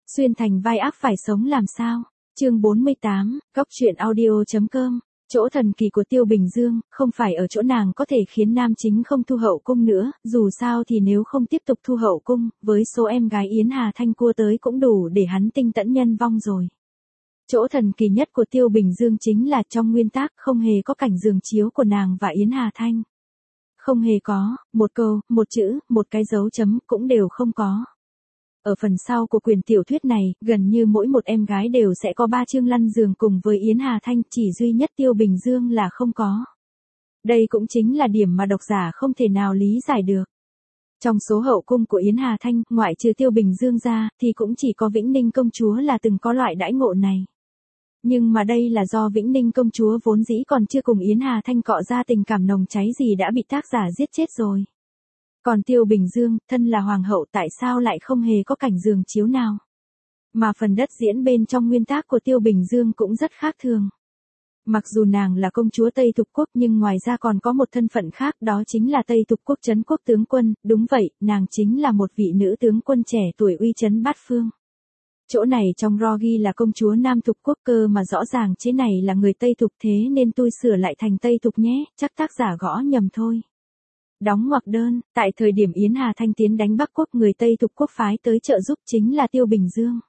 Xuyên thành vai ác phải sống làm sao? Chương 48, Góc truyện audio.com. Chỗ thần kỳ của Tiêu Bình Dương, không phải ở chỗ nàng có thể khiến nam chính không thu hậu cung nữa, dù sao thì nếu không tiếp tục thu hậu cung, với số em gái Yến Hà Thanh cua tới cũng đủ để hắn tinh tẫn nhân vong rồi. Chỗ thần kỳ nhất của Tiêu Bình Dương chính là trong nguyên tác không hề có cảnh giường chiếu của nàng và Yến Hà Thanh. Không hề có, một câu, một chữ, một cái dấu chấm cũng đều không có. Ở phần sau của quyển tiểu thuyết này, gần như mỗi một em gái đều sẽ có 3 chương lăn giường cùng với Yến Hà Thanh, chỉ duy nhất Tiêu Bình Dương là không có. Đây cũng chính là điểm mà độc giả không thể nào lý giải được. Trong số hậu cung của Yến Hà Thanh, ngoại trừ Tiêu Bình Dương ra, thì cũng chỉ có Vĩnh Ninh công chúa là từng có loại đãi ngộ này. Nhưng mà đây là do Vĩnh Ninh công chúa vốn dĩ còn chưa cùng Yến Hà Thanh cọ ra tình cảm nồng cháy gì đã bị tác giả giết chết rồi. Còn Tiêu Bình Dương, thân là hoàng hậu tại sao lại không hề có cảnh giường chiếu nào. Mà phần đất diễn bên trong nguyên tác của Tiêu Bình Dương cũng rất khác thường. Mặc dù nàng là công chúa Tây Thục Quốc nhưng ngoài ra còn có một thân phận khác, đó chính là Tây Thục Quốc trấn quốc tướng quân, đúng vậy, nàng chính là một vị nữ tướng quân trẻ tuổi uy chấn bát phương. Chỗ này trong ro ghi là công chúa Nam Thục Quốc cơ mà rõ ràng chế này là người Tây Thục, thế nên tôi sửa lại thành Tây Thục nhé, chắc tác giả gõ nhầm thôi. Đóng ngoặc đơn, tại thời điểm Yến Hà Thanh tiến đánh Bắc Quốc, người Tây Thục Quốc phái tới trợ giúp chính là Tiêu Bình Dương.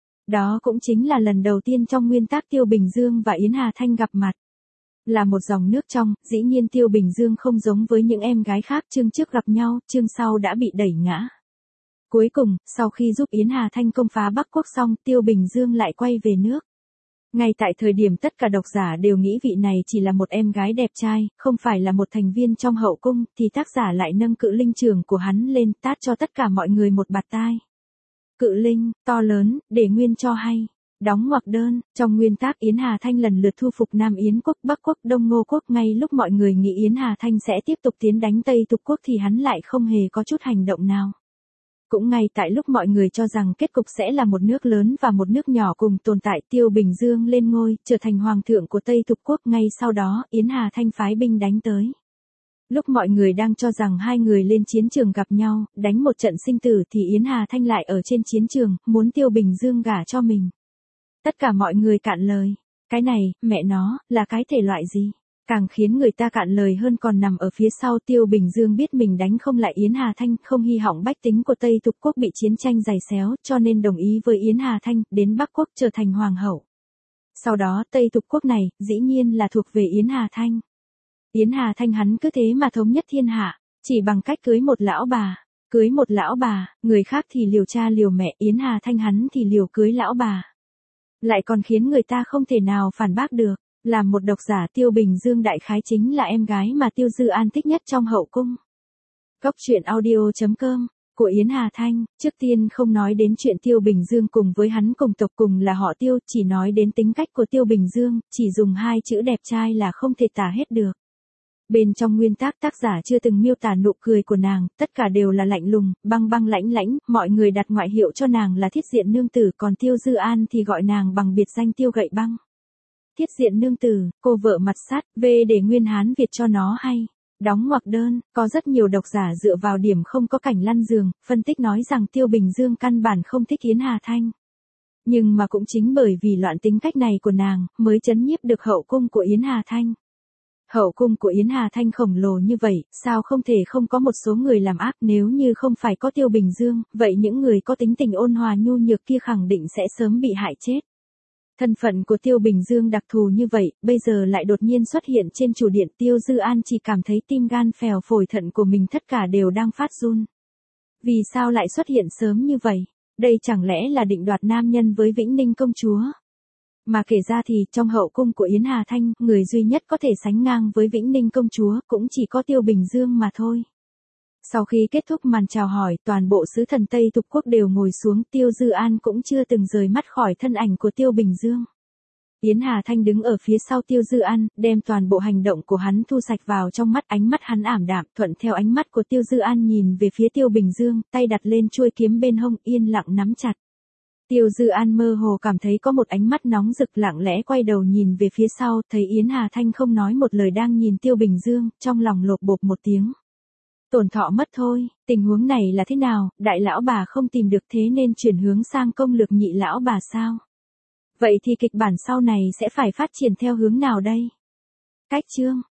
Đó cũng chính là lần đầu tiên trong nguyên tác Tiêu Bình Dương và Yến Hà Thanh gặp mặt. Là một dòng nước trong, dĩ nhiên Tiêu Bình Dương không giống với những em gái khác, chương trước gặp nhau, chương sau đã bị đẩy ngã. Cuối cùng, sau khi giúp Yến Hà Thanh công phá Bắc Quốc xong, Tiêu Bình Dương lại quay về nước. Ngay tại thời điểm tất cả độc giả đều nghĩ vị này chỉ là một em gái đẹp trai, không phải là một thành viên trong hậu cung, thì tác giả lại nâng cự linh trường của hắn lên tát cho tất cả mọi người một bạt tai. Cự linh, to lớn, để nguyên cho hay. Đóng ngoặc đơn, trong nguyên tác Yến Hà Thanh lần lượt thu phục Nam Yến Quốc, Bắc Quốc, Đông Ngô Quốc, ngay lúc mọi người nghĩ Yến Hà Thanh sẽ tiếp tục tiến đánh Tây Thục Quốc thì hắn lại không hề có chút hành động nào. Cũng ngay tại lúc mọi người cho rằng kết cục sẽ là một nước lớn và một nước nhỏ cùng tồn tại, Tiêu Bình Dương lên ngôi, trở thành hoàng thượng của Tây Thục Quốc, ngay sau đó, Yến Hà Thanh phái binh đánh tới. Lúc mọi người đang cho rằng hai người lên chiến trường gặp nhau, đánh một trận sinh tử thì Yến Hà Thanh lại ở trên chiến trường, muốn Tiêu Bình Dương gả cho mình. Tất cả mọi người cạn lời. Cái này, mẹ nó, là cái thể loại gì? Càng khiến người ta cạn lời hơn còn nằm ở phía sau. Tiêu Bình Dương biết mình đánh không lại Yến Hà Thanh, không hy vọng bách tính của Tây Thục Quốc bị chiến tranh giày xéo, cho nên đồng ý với Yến Hà Thanh, đến Bắc Quốc trở thành hoàng hậu. Sau đó Tây Thục Quốc này, dĩ nhiên là thuộc về Yến Hà Thanh. Yến Hà Thanh hắn cứ thế mà thống nhất thiên hạ, chỉ bằng cách cưới một lão bà. Cưới một lão bà, người khác thì liều cha liều mẹ, Yến Hà Thanh hắn thì liều cưới lão bà. Lại còn khiến người ta không thể nào phản bác được. Làm một độc giả, Tiêu Bình Dương đại khái chính là em gái mà Tiêu Dư An thích nhất trong hậu cung. Góc truyện audio.com, của Yến Hà Thanh, trước tiên không nói đến chuyện Tiêu Bình Dương cùng với hắn cùng tộc cùng là họ Tiêu, chỉ nói đến tính cách của Tiêu Bình Dương, chỉ dùng 2 chữ đẹp trai là không thể tả hết được. Bên trong nguyên tác giả chưa từng miêu tả nụ cười của nàng, tất cả đều là lạnh lùng, băng băng lãnh lãnh, mọi người đặt ngoại hiệu cho nàng là Thiết Diện Nương Tử, còn Tiêu Dư An thì gọi nàng bằng biệt danh Tiêu Gậy Băng. Thiết Diện Nương Tử, cô vợ mặt sắt, về để nguyên Hán Việt cho nó hay. Đóng ngoặc đơn, có rất nhiều độc giả dựa vào điểm không có cảnh lăn giường, phân tích nói rằng Tiêu Bình Dương căn bản không thích Yến Hà Thanh. Nhưng mà cũng chính bởi vì loạn tính cách này của nàng, mới chấn nhiếp được hậu cung của Yến Hà Thanh. Hậu cung của Yến Hà Thanh khổng lồ như vậy, sao không thể không có một số người làm ác, nếu như không phải có Tiêu Bình Dương, vậy những người có tính tình ôn hòa nhu nhược kia khẳng định sẽ sớm bị hại chết. Thân phận của Tiêu Bình Dương đặc thù như vậy, bây giờ lại đột nhiên xuất hiện trên chủ điện, Tiêu Dư An chỉ cảm thấy tim gan phèo phổi thận của mình tất cả đều đang phát run. Vì sao lại xuất hiện sớm như vậy? Đây chẳng lẽ là định đoạt nam nhân với Vĩnh Ninh công chúa? Mà kể ra thì, trong hậu cung của Yến Hà Thanh, người duy nhất có thể sánh ngang với Vĩnh Ninh công chúa, cũng chỉ có Tiêu Bình Dương mà thôi. Sau khi kết thúc màn chào hỏi, toàn bộ sứ thần Tây Thục Quốc đều ngồi xuống, Tiêu Dư An cũng chưa từng rời mắt khỏi thân ảnh của Tiêu Bình Dương. Yến Hà Thanh đứng ở phía sau Tiêu Dư An, đem toàn bộ hành động của hắn thu sạch vào trong mắt, ánh mắt hắn ảm đạm, thuận theo ánh mắt của Tiêu Dư An nhìn về phía Tiêu Bình Dương, tay đặt lên chuôi kiếm bên hông, yên lặng nắm chặt. Tiêu Dư An mơ hồ cảm thấy có một ánh mắt nóng rực, lặng lẽ quay đầu nhìn về phía sau, thấy Yến Hà Thanh không nói một lời đang nhìn Tiêu Bình Dương, trong lòng lột bột một tiếng. Tổn thọ mất thôi, tình huống này là thế nào, đại lão bà không tìm được thế nên chuyển hướng sang công lược nhị lão bà sao? Vậy thì kịch bản sau này sẽ phải phát triển theo hướng nào đây? Cách chương